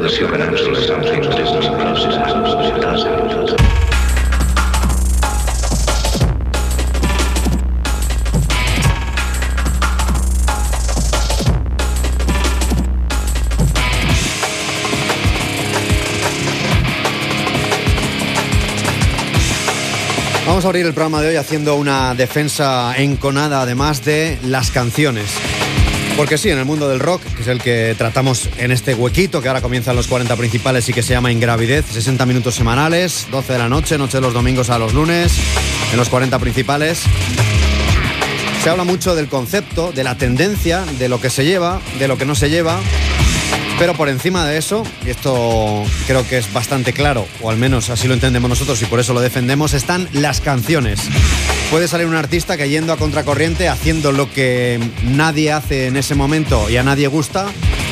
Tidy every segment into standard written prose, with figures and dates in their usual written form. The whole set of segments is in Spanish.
Vamos a abrir el programa de hoy haciendo una defensa enconada además de las canciones. Porque sí, en el mundo del rock, que es el que tratamos en este huequito que ahora comienzan los 40 principales y que se llama Ingravidez, 60 minutos semanales, 12 de la noche, noche de los domingos a los lunes, en los 40 principales. Se habla mucho del concepto, de la tendencia, de lo que se lleva, de lo que no se lleva. Pero por encima de eso, y esto creo que es bastante claro, o al menos así lo entendemos nosotros y por eso lo defendemos, están las canciones. Puede salir un artista que yendo a contracorriente, haciendo lo que nadie hace en ese momento y a nadie gusta,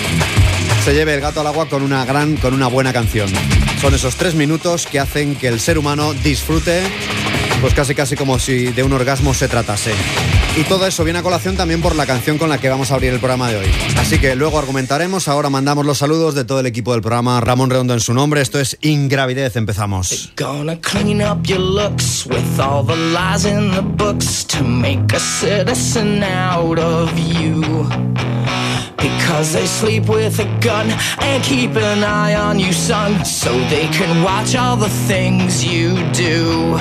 se lleve el gato al agua con una buena canción. Son esos 3 minutos que hacen que el ser humano disfrute, pues casi como si de un orgasmo se tratase. Y todo eso viene a colación también por la canción con la que vamos a abrir el programa de hoy. Así que luego argumentaremos, ahora mandamos los saludos de todo el equipo del programa. Ramón Redondo en su nombre, esto es Ingravidez, empezamos. Gonna clean up your looks with all the lies in the books to make a citizen out of you. Because they sleep with a gun and keep an eye on you, son, so they can watch all the things you do.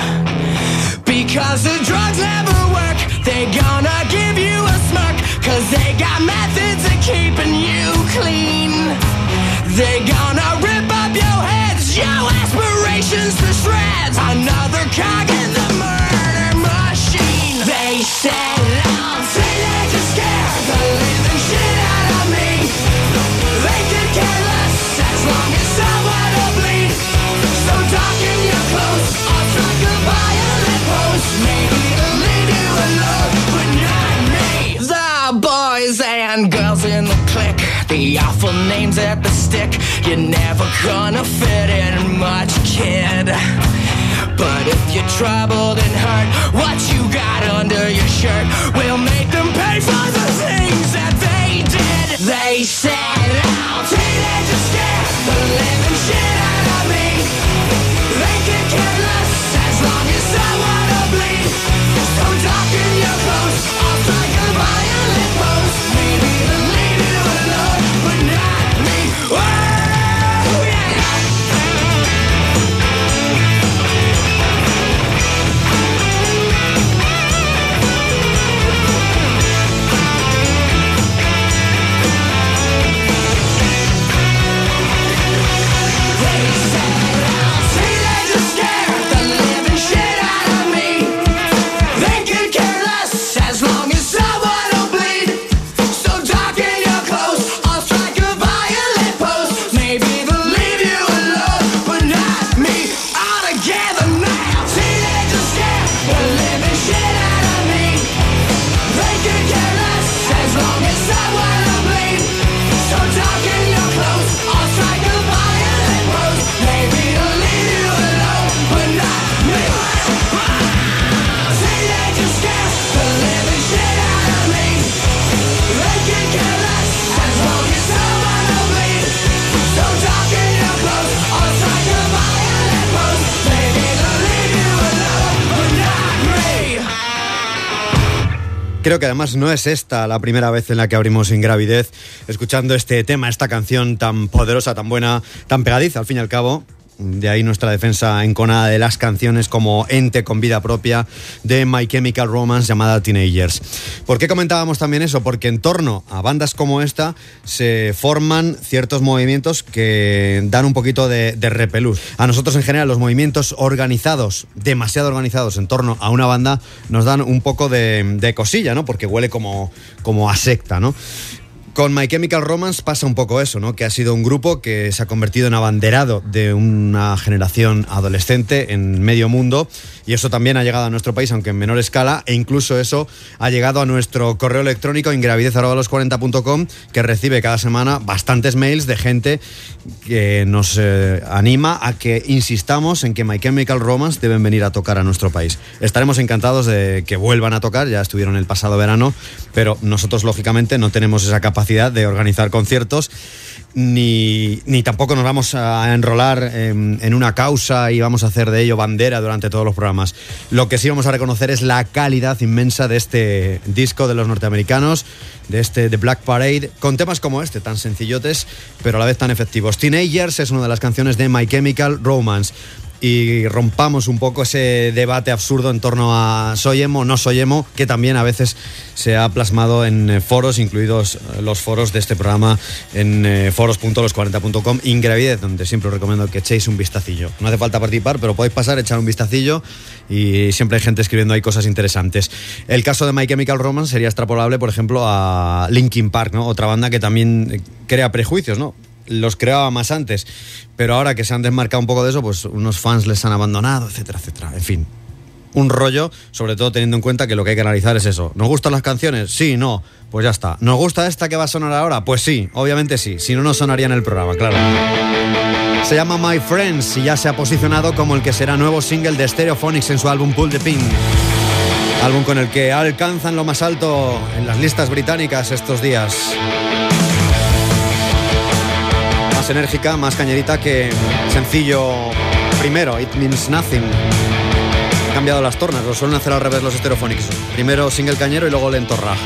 Because the drugs never work, they gonna give you a smirk, cause they got methods of keeping you clean. They gonna rip up your heads, your aspirations to shreds, another cog in the murder machine. They said I'm teenagers scared the living shit out of me. They could care less as long as someone will bleed. So darken your clothes, I'll strike a violent pose. Maybe to leave you alone, but not me. The boys and girls in the clique, the awful names at the stick. You're never gonna fit in much, kid. But if you're troubled and hurt, what you got under your shirt will make them pay for the things that they did. They said I'm teenagers scared the living shit out of me. They could care less as long as someone will bleed. So darken your clothes, I'll strike a violent pose. Maybe to leave you alone, but not me. Oh, yeah. Creo que además no es esta la primera vez en la que abrimos Ingravidez escuchando este tema, esta canción tan poderosa, tan buena, tan pegadiza al fin y al cabo. De ahí nuestra defensa enconada de las canciones como ente con vida propia de My Chemical Romance llamada Teenagers. ¿Por qué comentábamos también eso? Porque en torno a bandas como esta se forman ciertos movimientos que dan un poquito de repelús. A nosotros en general los movimientos organizados, demasiado organizados en torno a una banda nos dan un poco de cosilla, ¿no? Porque huele como a secta, ¿no? Con My Chemical Romance pasa un poco eso, ¿no? Que ha sido un grupo que se ha convertido en abanderado de una generación adolescente en medio mundo, y eso también ha llegado a nuestro país, aunque en menor escala, e incluso eso ha llegado a nuestro correo electrónico ingravidez@los40.com, que recibe cada semana bastantes mails de gente que nos anima a que insistamos en que My Chemical Romance deben venir a tocar a nuestro país. Estaremos encantados de que vuelvan a tocar, ya estuvieron el pasado verano, pero nosotros lógicamente no tenemos esa capacidad capacidad de organizar conciertos, ni tampoco nos vamos a enrolar en una causa y vamos a hacer de ello bandera durante todos los programas. Lo que sí vamos a reconocer es la calidad inmensa de este disco de los norteamericanos, de este The Black Parade, con temas como este, tan sencillotes, pero a la vez tan efectivos. Teenagers es una de las canciones de My Chemical Romance. Y rompamos un poco ese debate absurdo en torno a soy emo o no soy emo, que también a veces se ha plasmado en foros, incluidos los foros de este programa en foros.los40.com Ingravidez, donde siempre os recomiendo que echéis un vistacillo. No hace falta participar, pero podéis pasar, echar un vistacillo, y siempre hay gente escribiendo ahí cosas interesantes. El caso de My Chemical Romance sería extrapolable, por ejemplo, a Linkin Park, ¿no? Otra banda que también crea prejuicios, ¿no? Los creaba más antes, pero ahora que se han desmarcado un poco de eso, pues unos fans les han abandonado, etcétera, etcétera. En fin, un rollo, sobre todo teniendo en cuenta que lo que hay que analizar es eso. ¿Nos gustan las canciones? Sí, no, pues ya está. ¿Nos gusta esta que va a sonar ahora? Pues sí, obviamente sí, si no, no sonaría en el programa, claro. Se llama My Friends y ya se ha posicionado como el que será nuevo single de Stereophonics en su álbum Pull the Pin. Álbum con el que alcanzan lo más alto en las listas británicas estos días. Más enérgica, más cañerita que sencillo primero, It Means Nothing. Han cambiado las tornas, lo suelen hacer al revés los Stereophonics. Primero single cañero y luego lento rag.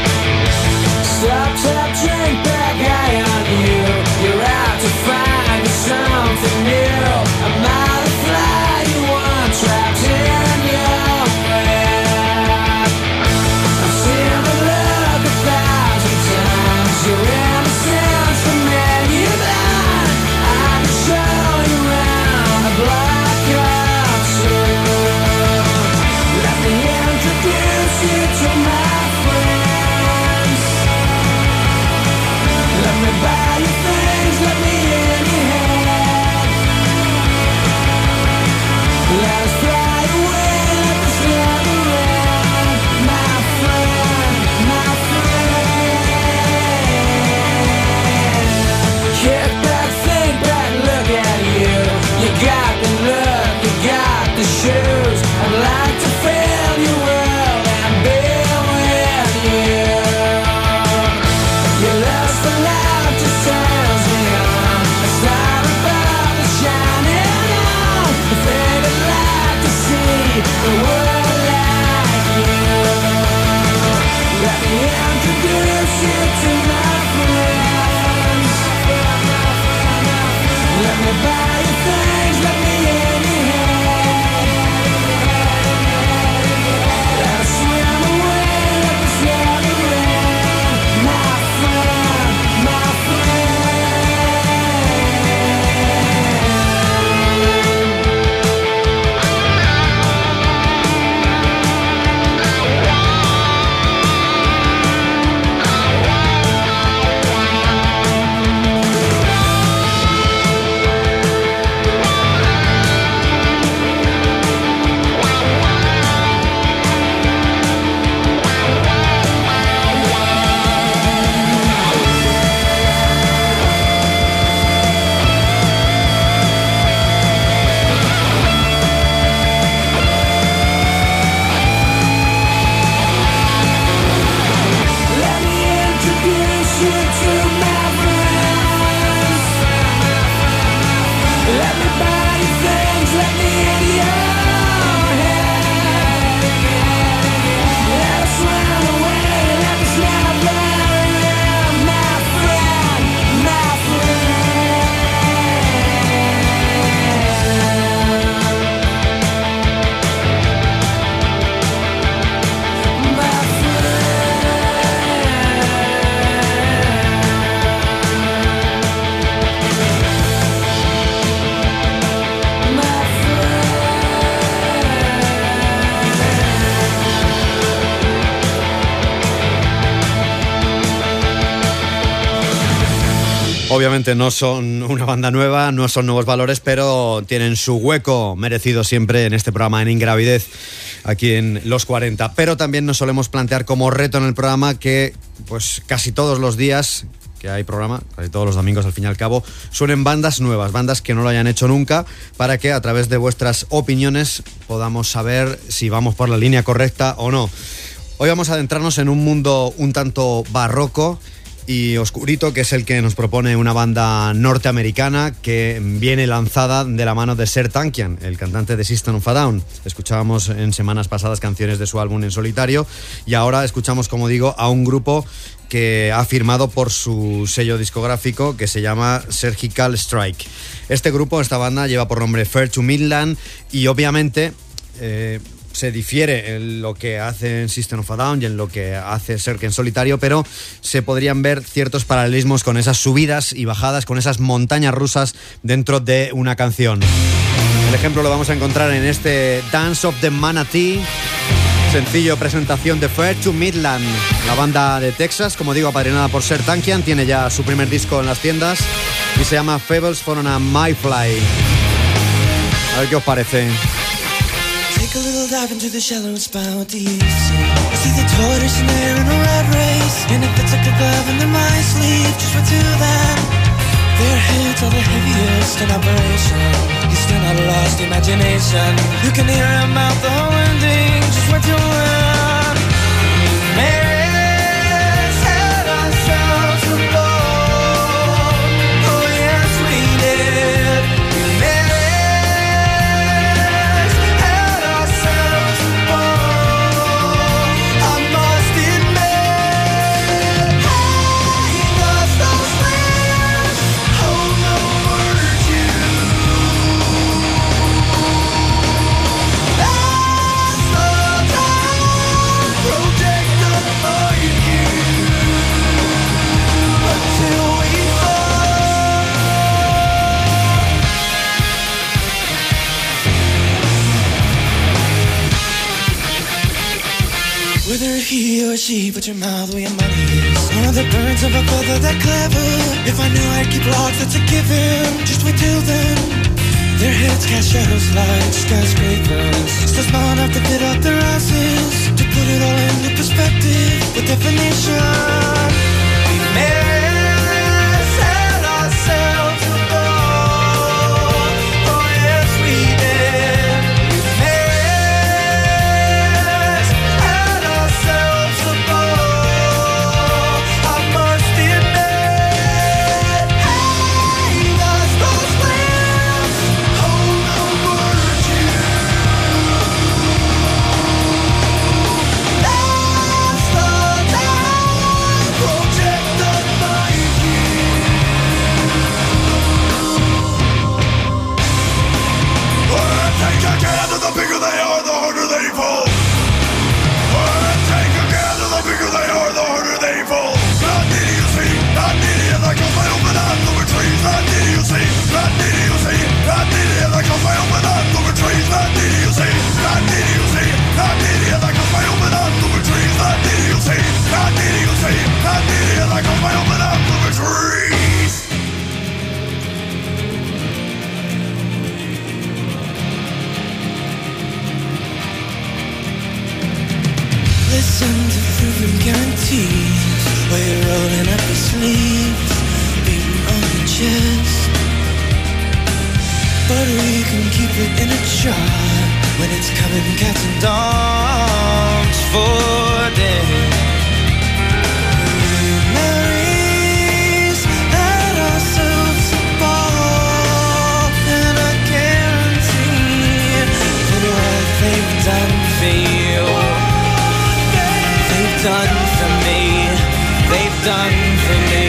Obviamente no son una banda nueva, no son nuevos valores, pero tienen su hueco merecido siempre en este programa en Ingravidez, aquí en Los 40. Pero también nos solemos plantear como reto en el programa que pues casi todos los días que hay programa, casi todos los domingos al fin y al cabo, suenen bandas nuevas, bandas que no lo hayan hecho nunca, para que a través de vuestras opiniones podamos saber si vamos por la línea correcta o no. Hoy vamos a adentrarnos en un mundo un tanto barroco y oscurito, que es el que nos propone una banda norteamericana que viene lanzada de la mano de Serj Tankian, el cantante de System of a Down. Escuchábamos en semanas pasadas canciones de su álbum en solitario y ahora escuchamos, como digo, a un grupo que ha firmado por su sello discográfico que se llama Surgical Strike. Este grupo, esta banda, lleva por nombre Fare to Midland y obviamente se difiere en lo que hace en System of a Down y en lo que hace Serj en solitario, pero se podrían ver ciertos paralelismos con esas subidas y bajadas, con esas montañas rusas dentro de una canción. El ejemplo lo vamos a encontrar en este Dance of the Manatee, sencillo presentación de Fare to Midland. La banda de Texas, como digo, apadrinada por Serj Tankian, tiene ya su primer disco en las tiendas y se llama Fables for a Mayfly. A ver qué os parece. Take a little dive into the shallows, bow deep sea. I see the tortoise and they're in a rat race. And if it's like a glove under my sleeve, just right to them. Their heads are the heaviest in operation. He's still not lost imagination. You can hear him out the whole ending, just right to them. Mary's had ourselves a ball. Oh yes we did. Whether he or she, put your mouth where your money is. One of the birds of a feather that clever. If I knew I'd keep locked, that's a given. Just wait till then. Their heads cast shadows like skyscrapers. Still small enough to fit up their asses. To put it all into perspective, with definition. We set ourselves a goal. Oh yes we did. Listen to proven guarantees while you're rolling up your sleeves, beating on your chest. But we can keep it in a jar when it's coming cats and dogs for them. Memories had ourselves a ball, and I guarantee that what they've done for you, they've done for me, they've done for me.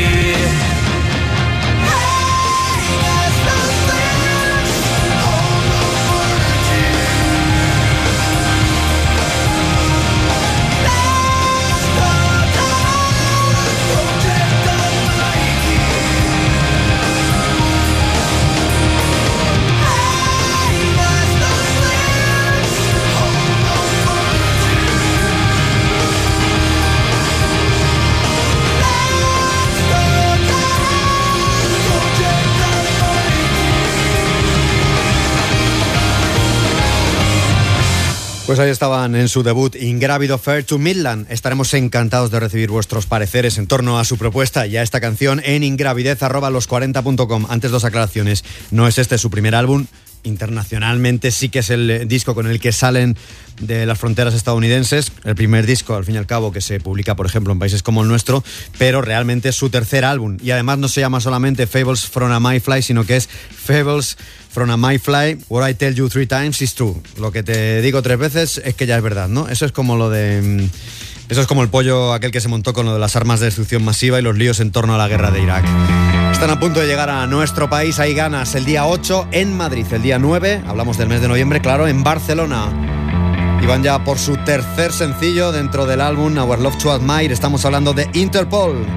Pues ahí estaban en su debut Ingrávido, Fare to Midland. Estaremos encantados de recibir vuestros pareceres en torno a su propuesta y a esta canción en ingravidez@los40.com. Antes, dos aclaraciones. No es este su primer álbum, internacionalmente sí que es el disco con el que salen de las fronteras estadounidenses, el primer disco al fin y al cabo que se publica por ejemplo en países como el nuestro, pero realmente es su tercer álbum y además no se llama solamente Fables from a Mayfly, sino que es Fables from a Mayfly, What I Tell You 3 Times is True. Lo que te digo 3 veces es que ya es verdad, ¿no? Eso es como el pollo aquel que se montó con lo de las armas de destrucción masiva y los líos en torno a la guerra de Irak. Están a punto de llegar a nuestro país. Hay ganas el día 8 en Madrid, el día 9, hablamos del mes de noviembre, claro, en Barcelona. Y van ya por su tercer sencillo dentro del álbum Our Love to Admire. Estamos hablando de Interpol.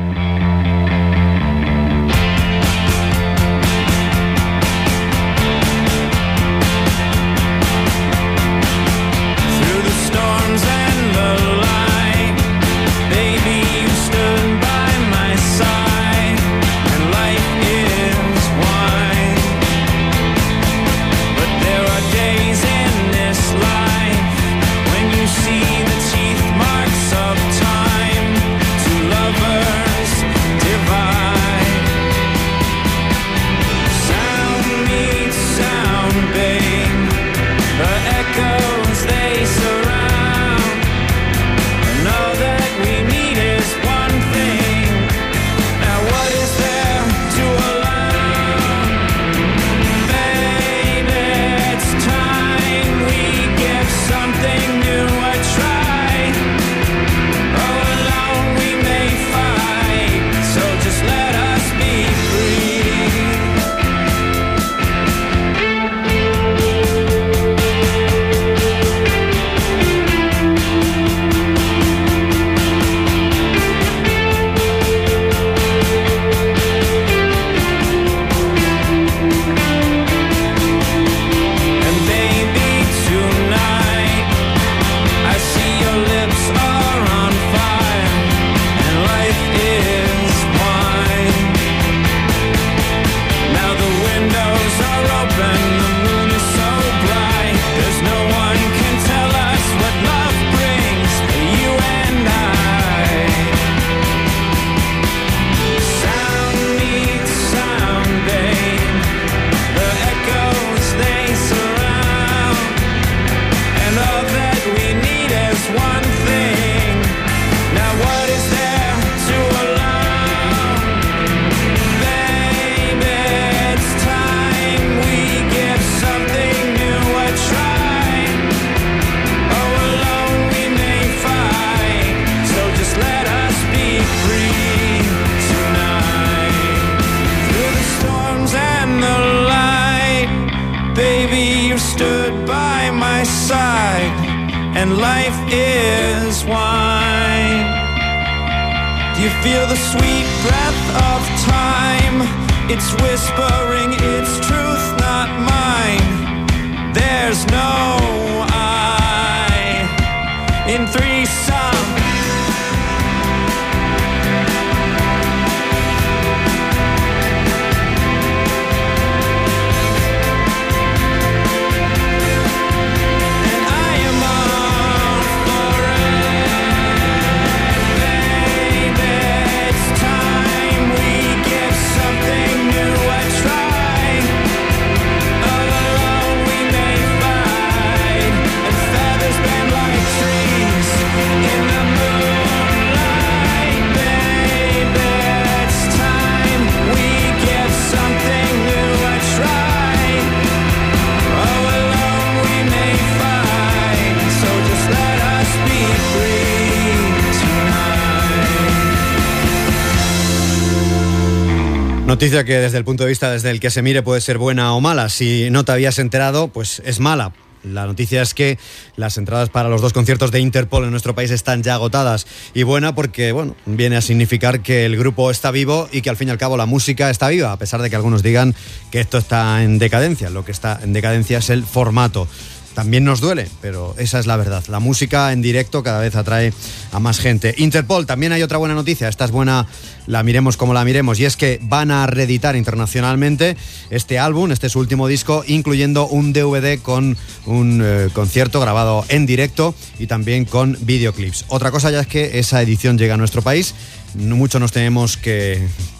Noticia que desde el punto de vista desde el que se mire puede ser buena o mala. Si no te habías enterado, pues es mala. La noticia es que las entradas para los 2 conciertos de Interpol en nuestro país están ya agotadas. Y buena porque, bueno, viene a significar que el grupo está vivo y que al fin y al cabo la música está viva, a pesar de que algunos digan que esto está en decadencia. Lo que está en decadencia es el formato. También nos duele, pero esa es la verdad. La música en directo cada vez atrae a más gente. Interpol, también hay otra buena noticia. Esta es buena, la miremos como la miremos. Y es que van a reeditar internacionalmente este álbum, este es su último disco, incluyendo un DVD con un concierto grabado en directo y también con videoclips. Otra cosa ya es que esa edición llega a nuestro país. Mucho nos tenemos que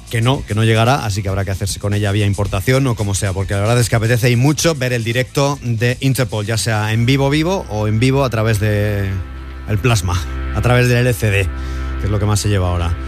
que no llegará, así que habrá que hacerse con ella vía importación o como sea, porque la verdad es que apetece y mucho ver el directo de Interpol, ya sea en vivo o en vivo a través de el plasma, a través del LCD, que es lo que más se lleva ahora.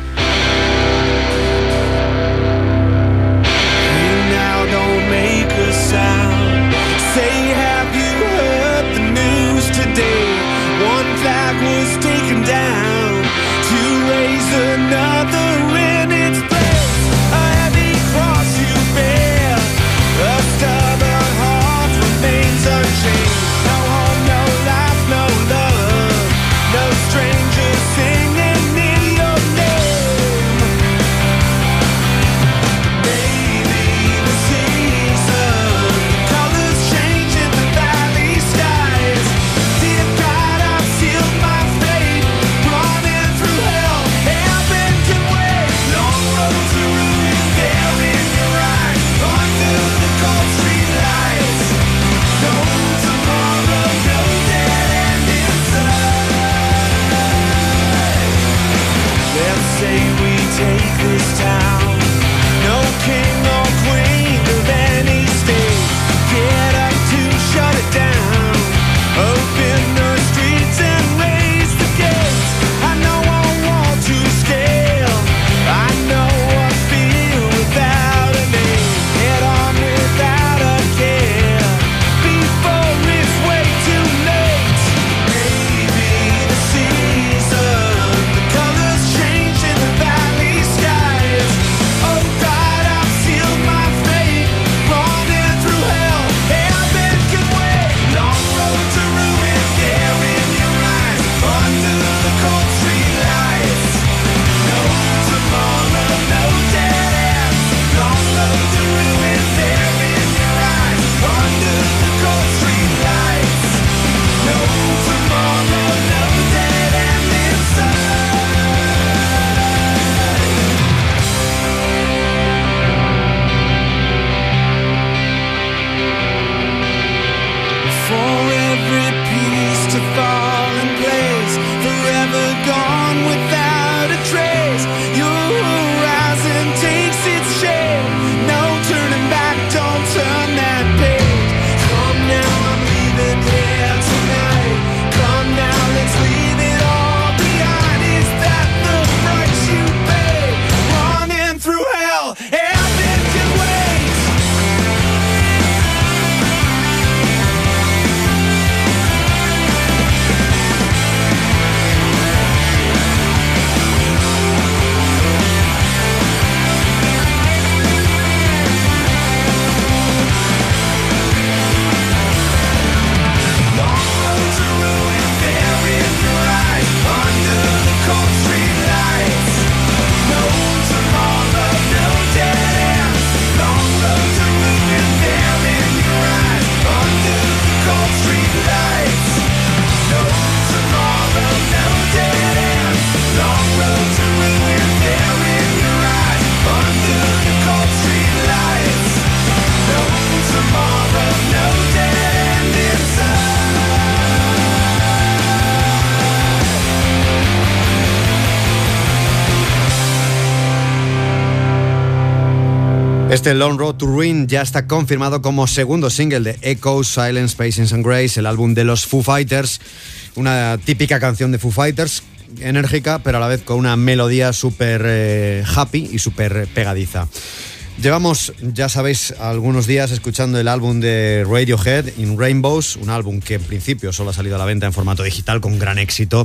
Este Long Road to Ruin ya está confirmado como segundo single de Echoes, Silence, Patience and Grace, el álbum de los Foo Fighters. Una típica canción de Foo Fighters, enérgica, pero a la vez con una melodía súper happy y súper pegadiza. Llevamos, ya sabéis, algunos días escuchando el álbum de Radiohead, In Rainbows, un álbum que en principio solo ha salido a la venta en formato digital con gran éxito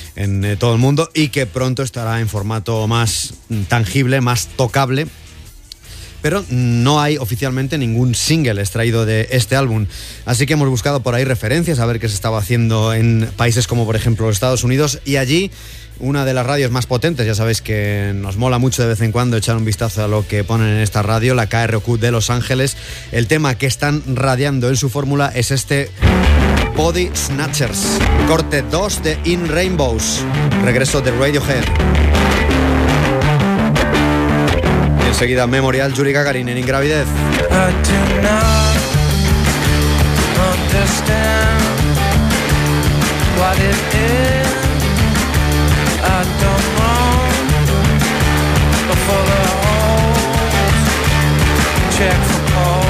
en todo el mundo y que pronto estará en formato más tangible, más tocable. Pero no hay oficialmente ningún single extraído de este álbum. Así que hemos buscado por ahí referencias a ver qué se estaba haciendo en países como por ejemplo los Estados Unidos, y allí una de las radios más potentes, ya sabéis que nos mola mucho de vez en cuando echar un vistazo a lo que ponen en esta radio, la KROQ de Los Ángeles. El tema que están radiando en su fórmula es este Body Snatchers, corte 2 de In Rainbows, regreso de Radiohead. Enseguida Memorial, Yuri Gagarin en Ingravidez. I do not understand what it is. I don't know for the whole check for Paul.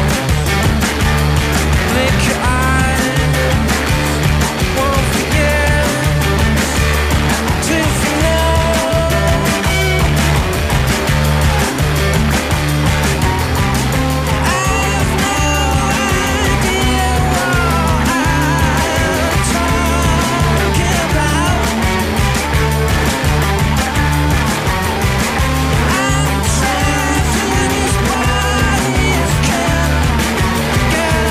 Blink your eyes, won't forget till you know. I've no idea what I'm talking about. I'm trapped in this body's can't get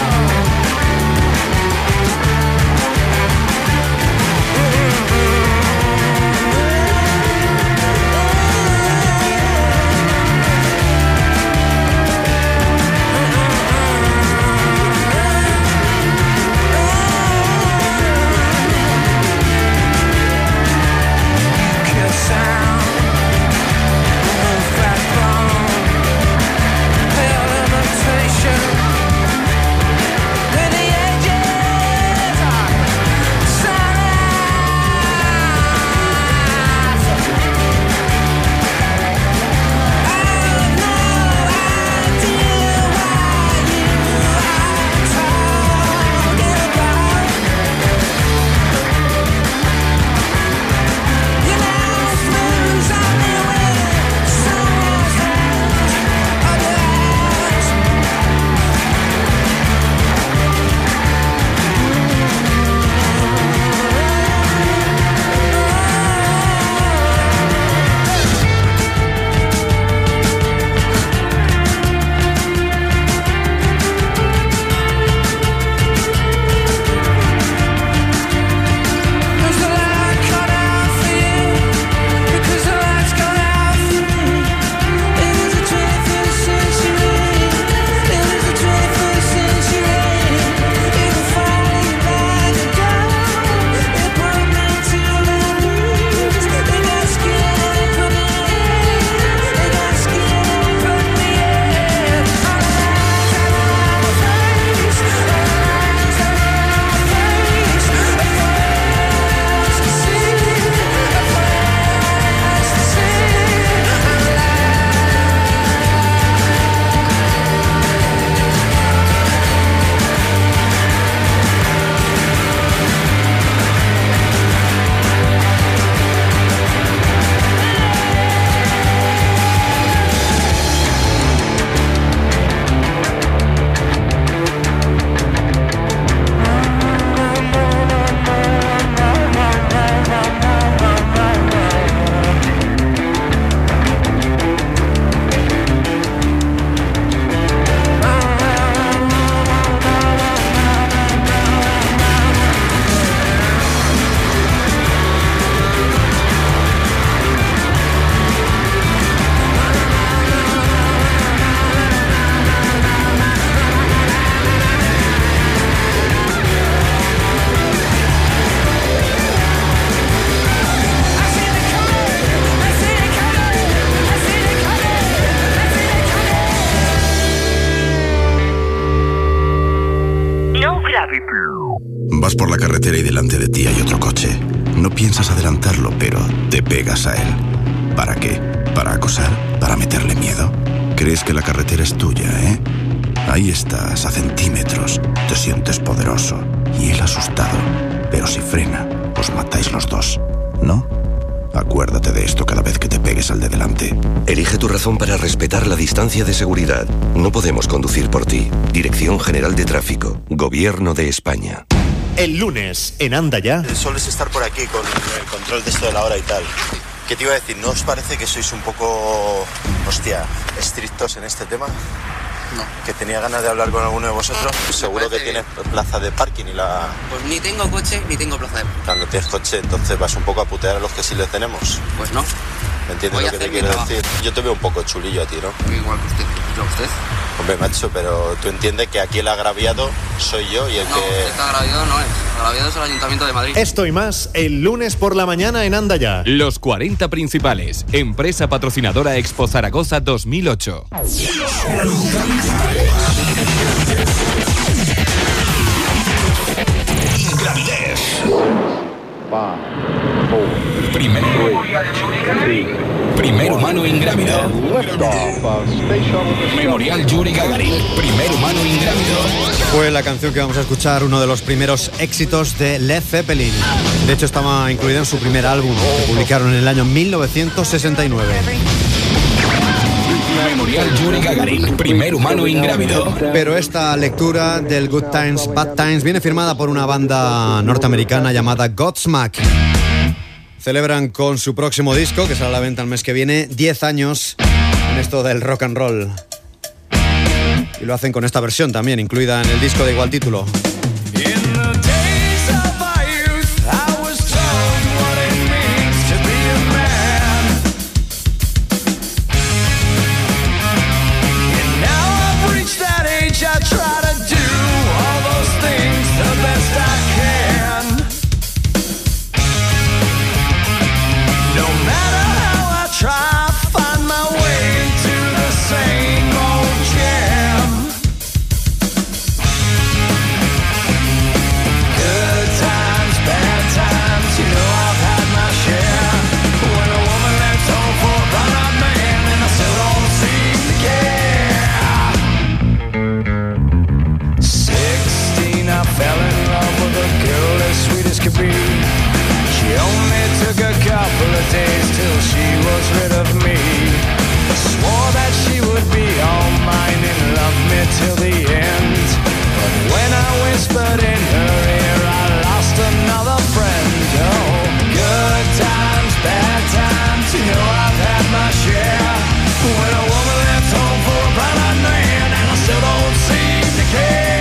Vas por la carretera y delante de ti hay otro coche. No piensas adelantarlo, pero te pegas a él. ¿Para qué? ¿Para acosar? ¿Para meterle miedo? Crees que la carretera es tuya, ¿eh? Ahí estás, a centímetros. Te sientes poderoso. Y él asustado. Pero si frena, os matáis los dos, ¿no? Acuérdate de esto cada vez que te pegues al de delante. Elige tu razón para respetar la distancia de seguridad. No podemos conducir por ti. Dirección General de Tráfico. Gobierno de España. El lunes, en Anda Ya. Sueles estar por aquí con el control de esto de la hora y tal. ¿Qué te iba a decir? ¿No os parece que sois un poco, estrictos en este tema? No. Que tenía ganas de hablar con alguno de vosotros. Seguro que tienes plaza de parking y la... Pues ni tengo coche ni tengo plaza de parking. Cuando tienes coche, entonces vas un poco a putear a los que sí le tenemos. Pues no. ¿Me entiendes lo que te quiero decir? Yo te veo un poco chulillo a ti, ¿no? Igual que usted. ¿Yo usted? Hombre, macho, pero tú entiendes que aquí el agraviado soy yo y el no, que... No, agraviado no es. Agraviado es el Ayuntamiento de Madrid. Esto y más el lunes por la mañana en Anda Ya. Los 40 principales. Empresa patrocinadora Expo Zaragoza 2008. Ingravidez. Primer humano ingrávido. Memorial Yuri Gagarin. Primer humano ingrávido. Fue la canción que vamos a escuchar, uno de los primeros éxitos de Led Zeppelin. De hecho, estaba incluida en su primer álbum, que publicaron en el año 1969. Memorial Yuri Gagarin, primer humano ingrávido. Pero esta lectura del Good Times, Bad Times viene firmada por una banda norteamericana llamada Godsmack. Celebran con su próximo disco, que sale a la venta el mes que viene, 10 años en esto del rock and roll. Y lo hacen con esta versión también, incluida en el disco de igual título. Till the end, but when I whispered in her ear, I lost another friend. Oh, good times, bad times, you know I've had my share. When a woman left home for a brown-eyed man, and I still don't seem to care.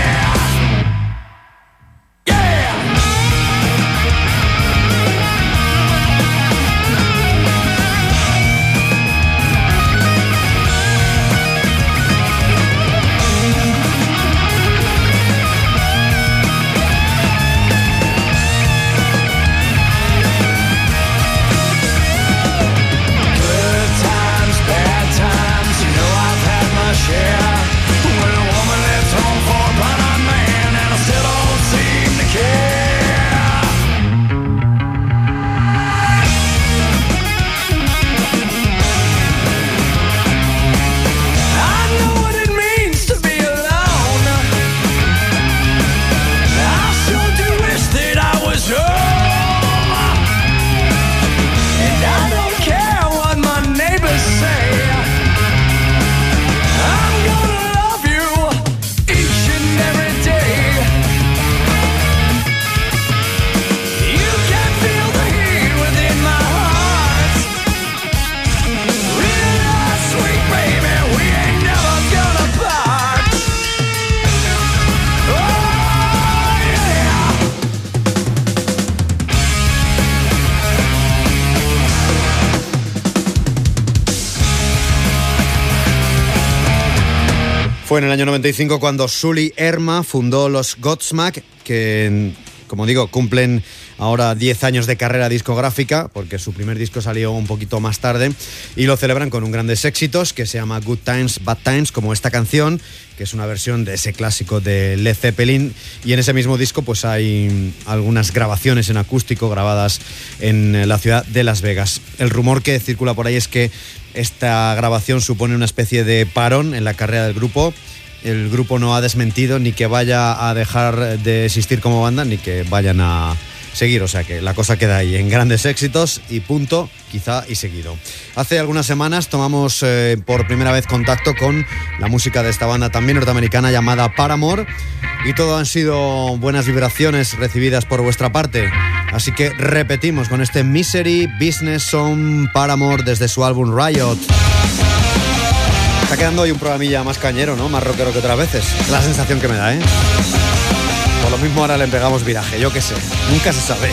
Fue en el año 95 cuando Sully Erma fundó los Godsmack, que, como digo, cumplen ahora 10 años de carrera discográfica, porque su primer disco salió un poquito más tarde, y lo celebran con un grandes éxitos que se llama Good Times, Bad Times, como esta canción, que es una versión de ese clásico de Led Zeppelin, y en ese mismo disco pues hay algunas grabaciones en acústico grabadas en la ciudad de Las Vegas. El rumor que circula por ahí es que esta grabación supone una especie de parón en la carrera del grupo. El grupo no ha desmentido ni que vaya a dejar de existir como banda, ni que vayan a seguir, o sea que la cosa queda ahí, en grandes éxitos y punto, quizá y seguido. Hace algunas semanas tomamos por primera vez contacto con la música de esta banda también norteamericana llamada Paramore, y todo han sido buenas vibraciones recibidas por vuestra parte, así que repetimos con este Misery Business Song Paramore desde su álbum Riot. Está quedando hoy un programilla más cañero, ¿no? Más rockero que otras veces. Es la sensación que me da, ¿eh? Por lo mismo ahora le pegamos viraje, yo qué sé. Nunca se sabe.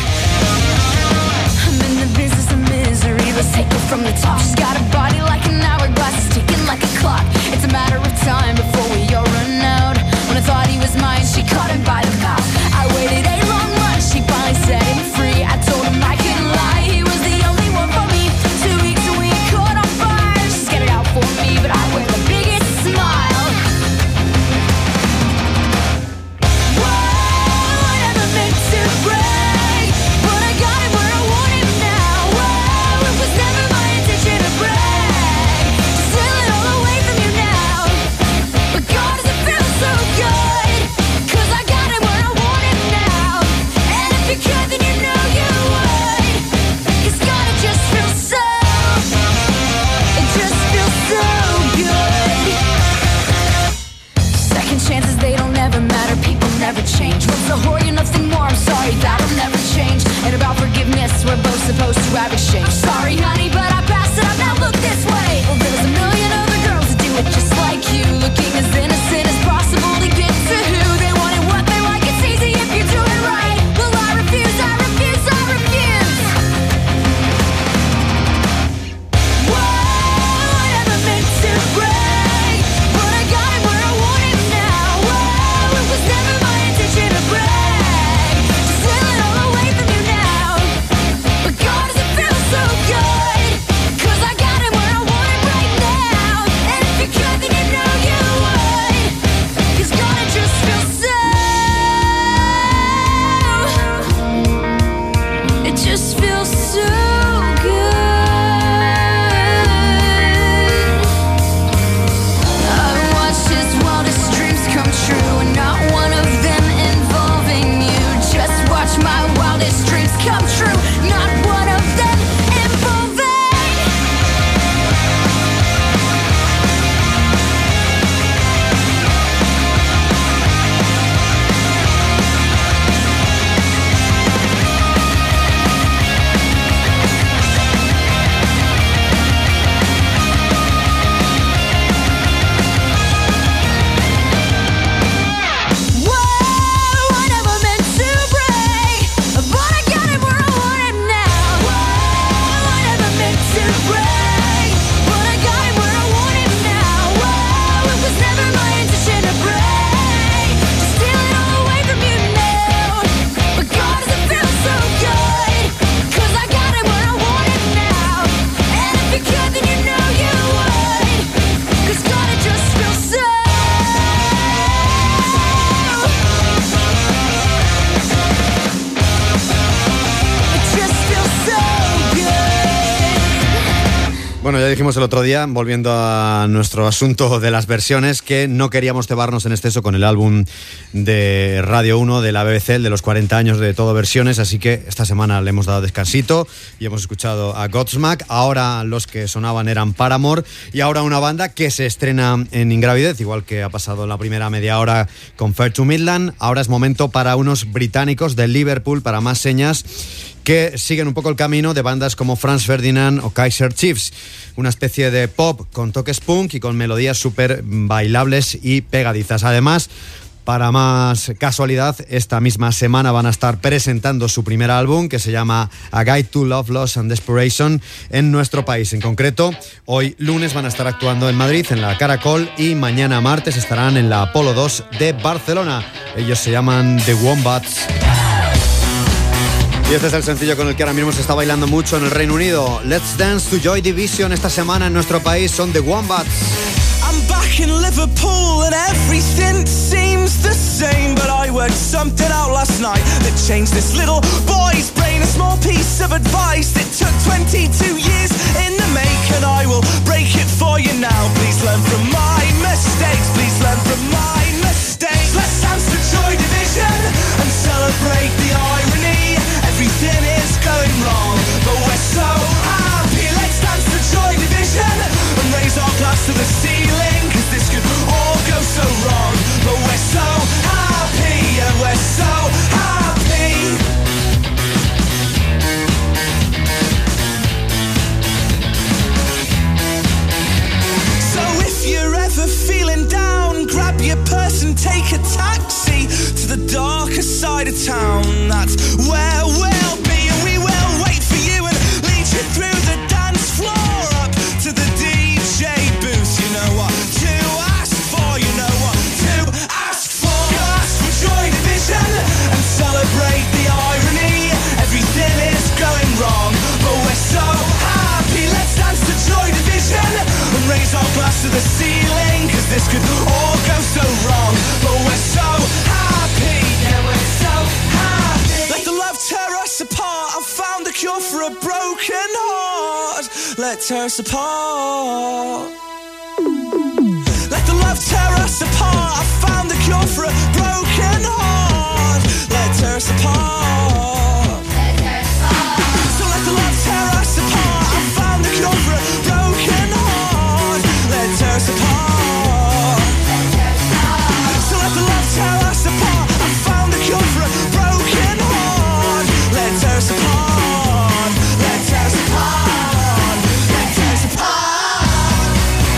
But I Bueno, ya dijimos el otro día, volviendo a nuestro asunto de las versiones, que no queríamos cebarnos en exceso con el álbum de Radio 1 de la BBC, el de los 40 años de Todo Versiones, así que esta semana le hemos dado descansito y hemos escuchado a Godsmack. Ahora los que sonaban eran Paramore y ahora una banda que se estrena en Ingravidez, igual que ha pasado en la primera media hora con Fair to Midland. Ahora es momento para unos británicos de Liverpool, para más señas, que siguen un poco el camino de bandas como Franz Ferdinand o Kaiser Chiefs. Una especie de pop con toques punk y con melodías súper bailables y pegadizas. Además, para más casualidad, esta misma semana van a estar presentando su primer álbum, que se llama A Guide to Love, Loss and Desperation, en nuestro país. En concreto, hoy lunes van a estar actuando en Madrid, en la Caracol, y mañana martes estarán en la Apolo 2 de Barcelona. Ellos se llaman The Wombats. Y este es el sencillo con el que ahora mismo se está bailando mucho en el Reino Unido. Let's Dance to Joy Division esta semana en nuestro país son The Wombats. I'm back in Liverpool and everything seems the same, but I worked something out last night that changed this little boy's brain. A small piece of advice that took 22 years in the make, and I will break it for you now. Please learn from my mistakes. Please learn from my mistakes. Let's dance to Joy Division and celebrate the irony. Everything is going wrong, but we're so happy. Let's dance to Joy Division and raise our glass to the ceiling, cause this could all go so wrong, but we're so happy, yeah, we're so happy. So if you're ever feeling down, grab your purse and take a taxi to the darker side of town. That's where we'll be, and we will wait for you and lead you through the dance floor up to the DJ booth. You know what to ask for, you know what to ask for. You ask for Joy Division and celebrate the irony. Everything is going wrong, but we're so happy. Let's dance to Joy Division and raise our glass to the ceiling, cause this could all go so wrong, but we're so happy, yeah, we're so happy. Let the love tear us apart. I've found the cure for a broken heart. Let tear us apart. Let the love tear us apart. I've found the cure for a broken heart. Let tear us apart. So let the love tear us apart. I've found the cure for a broken heart. Let tear us apart. So let the love tear us apart. I've found the cure for a broken heart. Let tear us apart. Let tear us apart. Let tear us apart.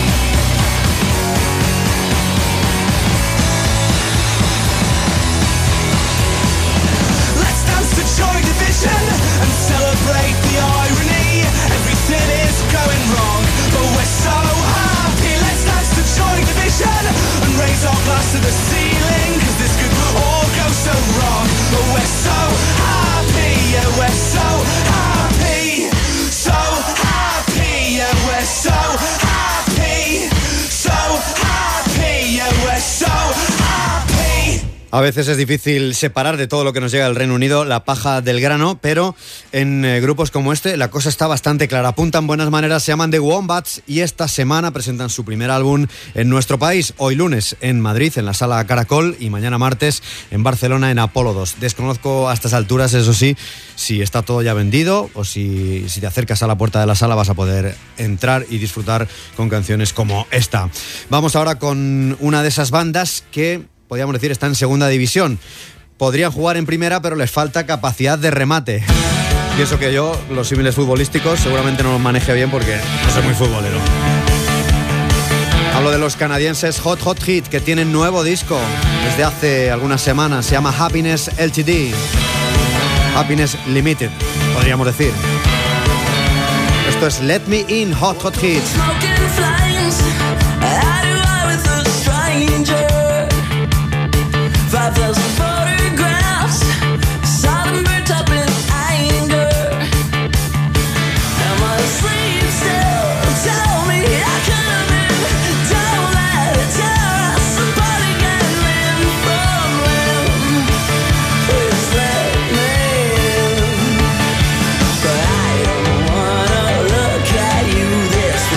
Let's dance to Joy Division and celebrate the irony. Everything is going wrong, but we're so happy. Let's dance to Joy Division and raise our glass to the ceiling, cause this could all go so wrong, but we're so happy, yeah, we're so happy. So happy, yeah, we're so happy. So happy, yeah, we're so happy. A veces es difícil separar de todo lo que nos llega del Reino Unido la paja del grano, pero en grupos como este la cosa está bastante clara. Apuntan buenas maneras, se llaman The Wombats y esta semana presentan su primer álbum en nuestro país. Hoy lunes en Madrid, en la Sala Caracol, y mañana martes en Barcelona, en Apolo 2. Desconozco a estas alturas, eso sí, si está todo ya vendido o si te acercas a la puerta de la sala vas a poder entrar y disfrutar con canciones como esta. Vamos ahora con una de esas bandas que podríamos decir está en segunda división. Podrían jugar en primera, pero les falta capacidad de remate. Pienso que yo, los símiles futbolísticos, seguramente no los maneje bien porque no soy muy futbolero. Hablo de los canadienses Hot Hot Hit, que tienen nuevo disco desde hace algunas semanas. Se llama Happiness LTD. Happiness Limited, podríamos decir. Esto es Let Me In, Hot Hot Hit. This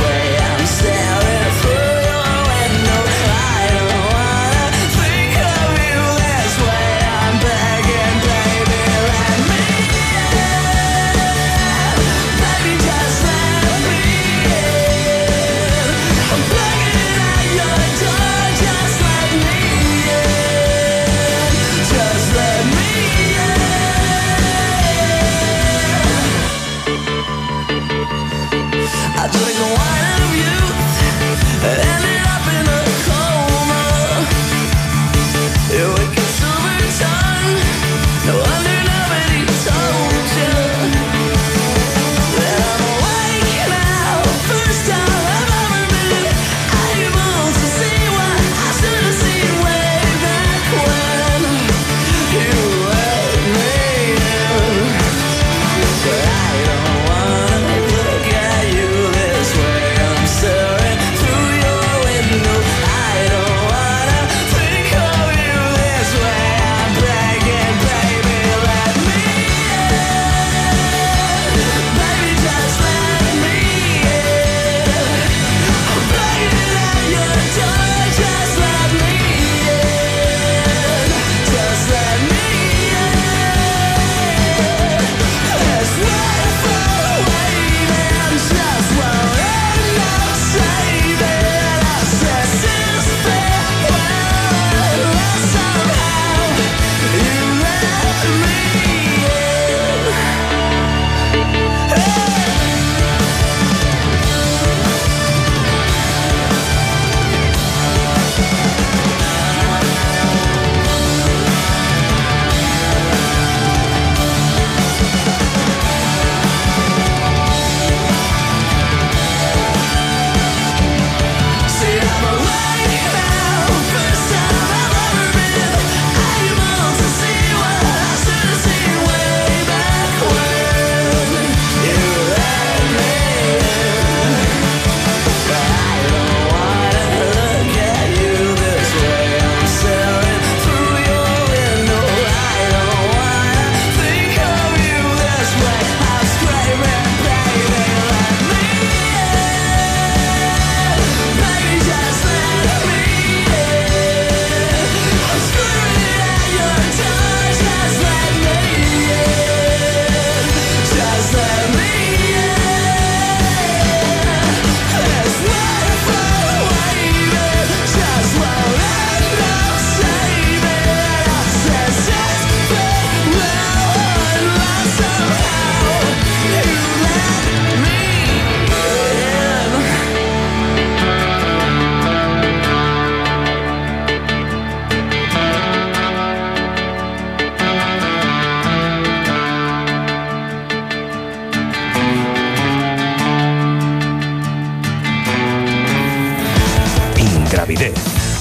ingravidez.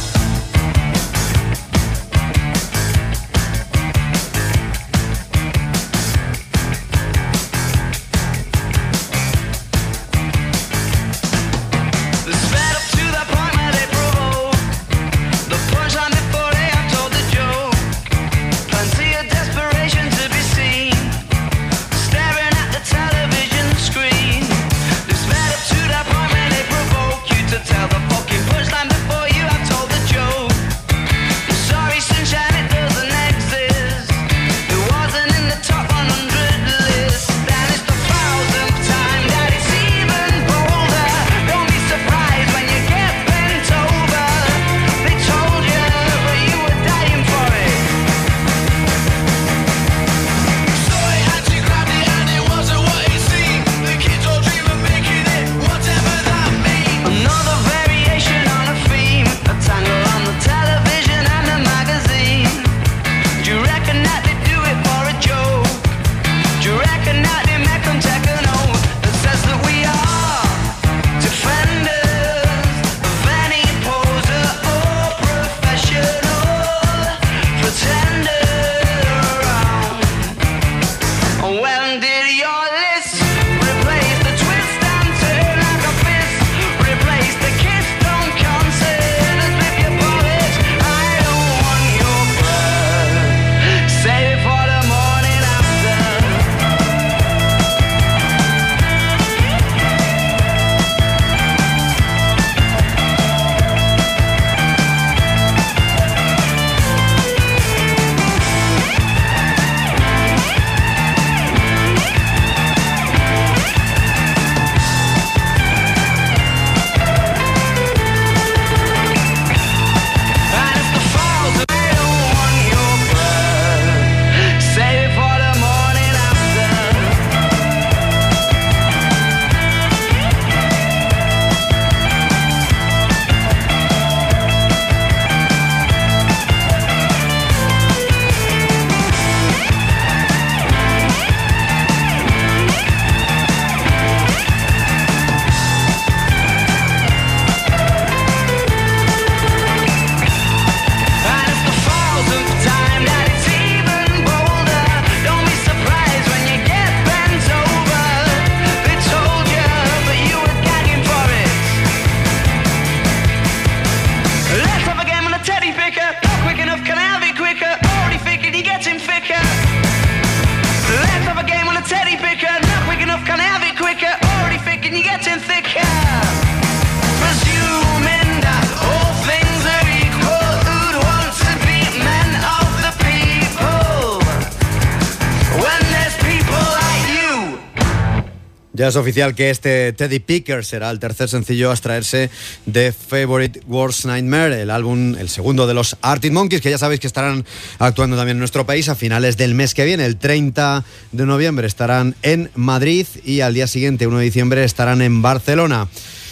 Ya es oficial que este Teddy Picker será el tercer sencillo a extraerse de Favorite Worst Nightmare, el álbum, el segundo de los Arctic Monkeys, que ya sabéis que estarán actuando también en nuestro país a finales del mes que viene. El 30 de noviembre estarán en Madrid y al día siguiente, 1 de diciembre, estarán en Barcelona.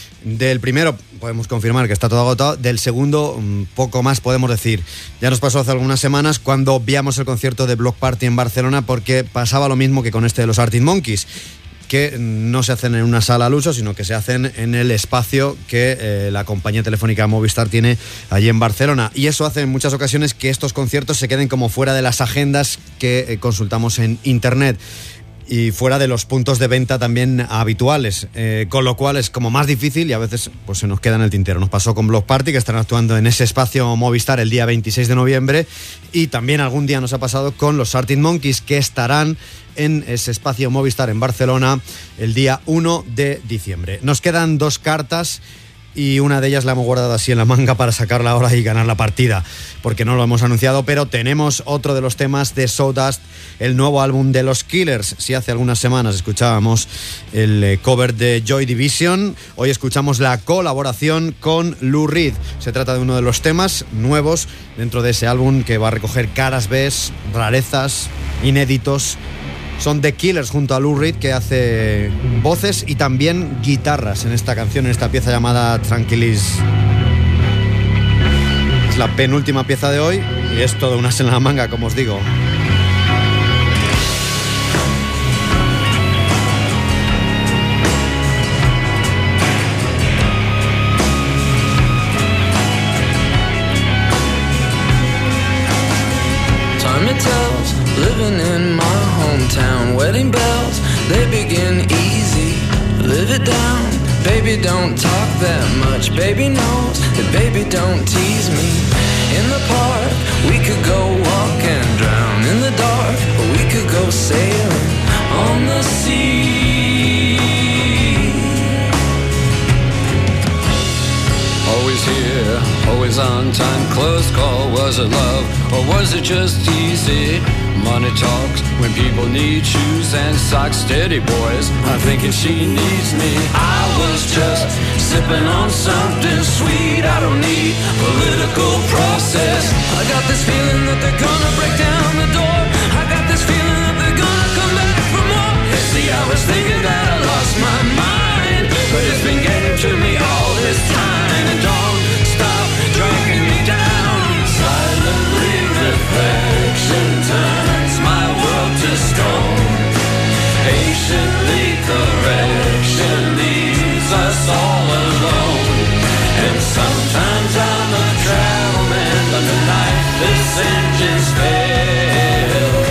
Del primero podemos confirmar que está todo agotado. Del segundo, poco más podemos decir. Ya nos pasó hace algunas semanas cuando obviamos el concierto de Block Party en Barcelona, porque pasaba lo mismo que con este de los Arctic Monkeys, que no se hacen en una sala al uso, sino que se hacen en el espacio que la compañía telefónica Movistar tiene allí en Barcelona. Y eso hace en muchas ocasiones que estos conciertos se queden como fuera de las agendas que consultamos en internet y fuera de los puntos de venta también habituales, con lo cual es como más difícil y a veces pues se nos queda en el tintero. Nos pasó con Block Party, que estarán actuando en ese espacio Movistar el día 26 de noviembre, y también algún día nos ha pasado con los Arctic Monkeys, que estarán en ese espacio Movistar en Barcelona el día 1 de diciembre. Nos quedan 2 cartas y una de ellas la hemos guardado así en la manga para sacarla ahora y ganar la partida, porque no lo hemos anunciado, pero tenemos otro de los temas de Sawdust, el nuevo álbum de los Killers. Si hace algunas semanas escuchábamos el cover de Joy Division, hoy escuchamos la colaboración con Lou Reed. Se trata de uno de los temas nuevos dentro de ese álbum que va a recoger caras B, rarezas, inéditos. Son The Killers junto a Lou Reed, que hace voces y también guitarras en esta canción, en esta pieza llamada Tranquilize. Es la penúltima pieza de hoy y es todo un as en la manga, como os digo. they begin easy. Live it down, baby, don't talk that much. Baby knows that baby don't tease me. In the park, we could go walk and drown in the dark, or we could go sailing on the sea. Always here, always on time, close call. Was it love or was it just easy? Money talks when people need shoes and socks. Steady boys, I'm thinking she needs me. I was just sipping on something sweet. I don't need political process. I got this feeling that they're gonna break down the door. I got this feeling that they're gonna come back for more. See, I was thinking that I lost my mind, but it's been getting to me all this time. And don't stop dragging me down. Silently reflection turns my world to stone. Patiently correction leaves us all alone. And sometimes I'm a travel man, but tonight this engine's failing.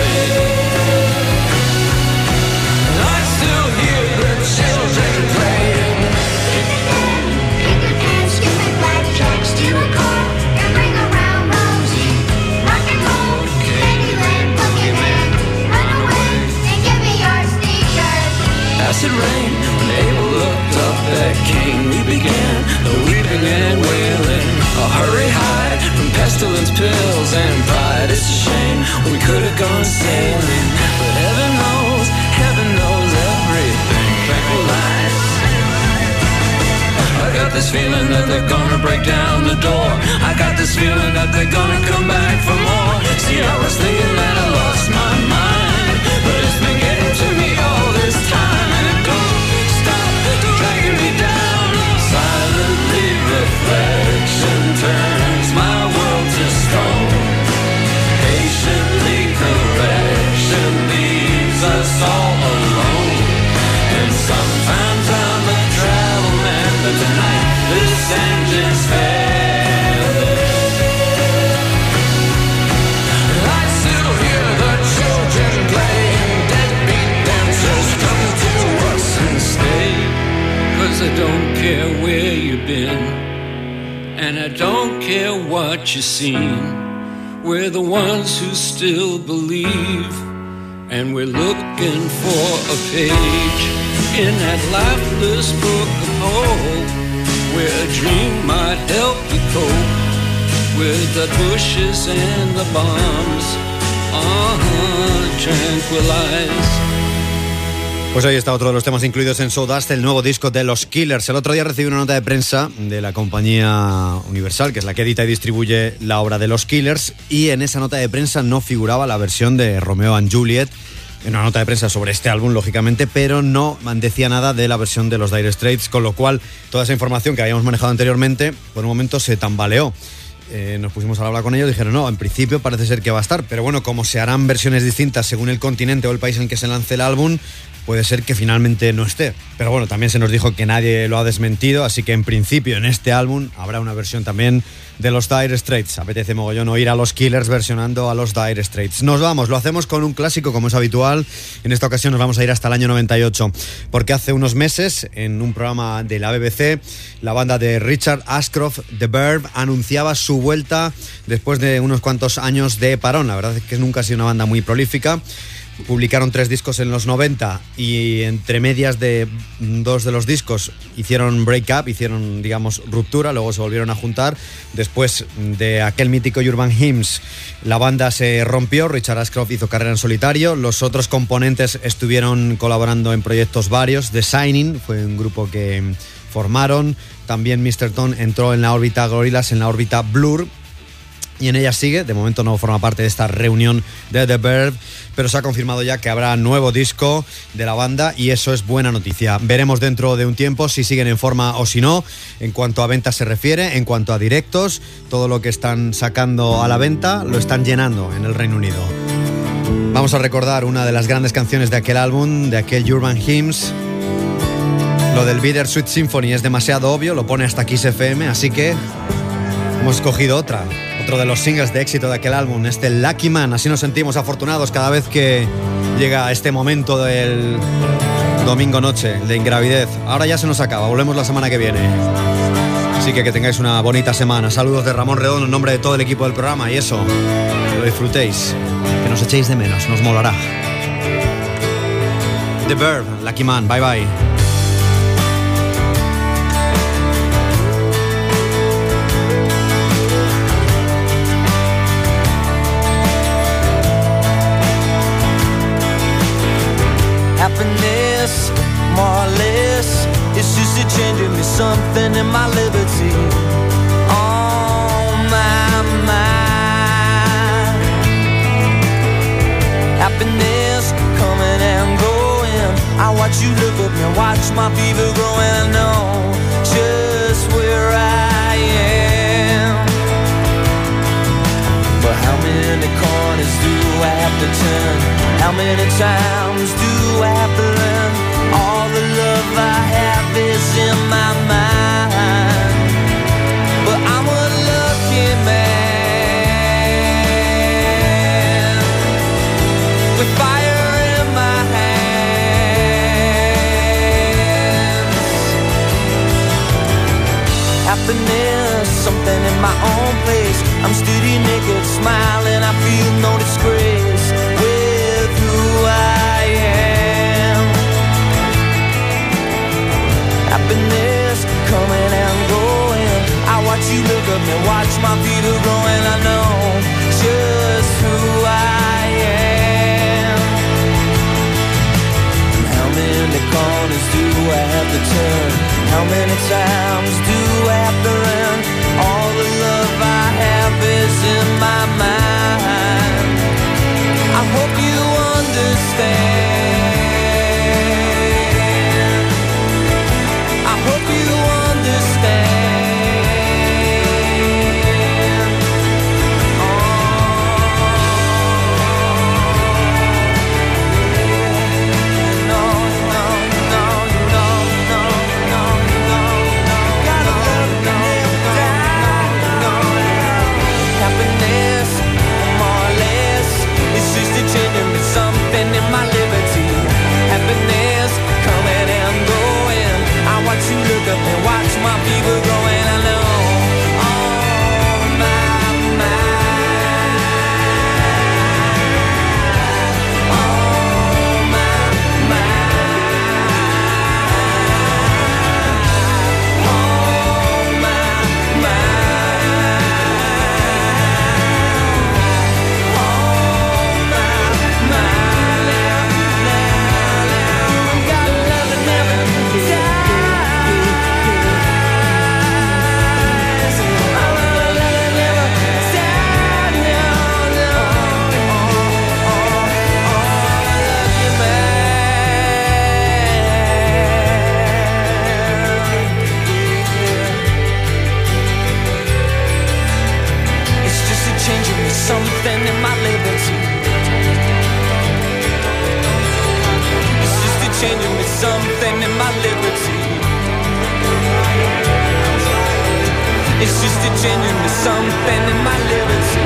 And I still hear the children playing. Pick your pants, stupid black tracks to a car, and bring around Rosie. Rock and roll, Candyland, Pokémon. Run away and give me your sneakers. Acid rain, when Abel looked up at Cain, we began the weeping and wailing. A hurry hide from pestilence, pills and pride. It's a shame we could have gone sailing, but heaven knows everything tranquilized. I got this feeling that they're gonna break down the door. I got this feeling that they're gonna come back for more. See, I was thinking that I lost my mind, but it's been getting to me all this time. And it don't stop dragging me down. Silently reflection turns my world to stone. Patiently correction leaves us all alone. And sometimes I'm a travel man, but tonight this engine's failing. I still hear the children playing. Deadbeat dancers come to us and stay. 'Cause I don't care where you've been, and I don't care what you've seen. We're the ones who still believe, and we're looking for a page in that lifeless book of hope, where a dream might help you cope with the bushes and the bombs. Tranquilize. Pues ahí está otro de los temas incluidos en Sawdust, el nuevo disco de los Killers. El otro día recibí una nota de prensa de la compañía Universal, que es la que edita y distribuye la obra de los Killers, y en esa nota de prensa no figuraba la versión de Romeo and Juliet. Una nota de prensa sobre este álbum, lógicamente, pero no decía nada de la versión de los Dire Straits, con lo cual toda esa información que habíamos manejado anteriormente por un momento se tambaleó. Nos pusimos a hablar con ellos, dijeron no, en principio parece ser que va a estar, pero bueno, como se harán versiones distintas según el continente o el país en el que se lance el álbum, puede ser que finalmente no esté. Pero bueno, también se nos dijo que nadie lo ha desmentido, así que en principio en este álbum habrá una versión también de los Dire Straits. Apetece mogollón oír a los Killers versionando a los Dire Straits. Nos vamos, lo hacemos con un clásico como es habitual. En esta ocasión nos vamos a ir hasta el año 98, porque hace unos meses en un programa de la BBC la banda de Richard Ashcroft, The Verve, anunciaba su vuelta después de unos cuantos años de parón. La verdad es que nunca ha sido una banda muy prolífica. Publicaron 3 discos en los 90 y entre medias de 2 de los discos hicieron break-up, hicieron, digamos, ruptura, luego se volvieron a juntar. Después de aquel mítico Urban Hymns, la banda se rompió, Richard Ashcroft hizo carrera en solitario, los otros componentes estuvieron colaborando en proyectos varios. The Shining fue un grupo que formaron, también Mr. Tone entró en la órbita Gorillaz, en la órbita Blur, y en ella sigue. De momento no forma parte de esta reunión de The Verve, pero se ha confirmado ya que habrá nuevo disco de la banda y eso es buena noticia. Veremos dentro de un tiempo si siguen en forma o si no, en cuanto a ventas se refiere, en cuanto a directos, todo lo que están sacando a la venta lo están llenando en el Reino Unido. Vamos a recordar una de las grandes canciones de aquel álbum, de aquel Urban Hymns. Lo del Bittersweet Symphony es demasiado obvio, lo pone hasta Kiss FM, así que Hemos escogido otro de los singles de éxito de aquel álbum, este Lucky Man. Así nos sentimos afortunados cada vez que llega este momento del domingo noche, de ingravidez. Ahora ya se nos acaba, volvemos la semana que viene. Así que tengáis una bonita semana. Saludos de Ramón Redondo en nombre de todo el equipo del programa y eso, que lo disfrutéis, que nos echéis de menos, nos molará. The Verb, Lucky Man, bye bye. Happiness, more or less, it's just a changing me something in my liberty. On my mind. Happiness coming and going. I watch you look at me, watch my fever growing. I know just where I am. But how many corners do I have to turn? How many times do I have to learn? All the love I have is in my mind. But I'm a lucky man with fire in my hands. Happiness, something in my own place. I'm steady naked, smiling, I feel no disgrace with who I am. Happiness coming and going. I watch you look at me, watch my feet are growing. I know just who I am. And how many corners do I have to turn? How many times do I have to run? All the love I have is in my mind. I hope you understand. I hope you understand. Oh, no, no, no, no, no, no, no. Gotta love me down. Happiness, more or less, it's just a changing me something in my liberty. Happiness coming and going. I watch you look up and watch my fever growing. I know. Oh my mind. Oh my mind. Oh my mind. Oh my mind. Gotta love it never dies. I love it never dies. No, no. Oh, lucky man. It's just a changing me something in my liberty. It's just a changing me something in my liberty. It's just a changing me something in my liberty.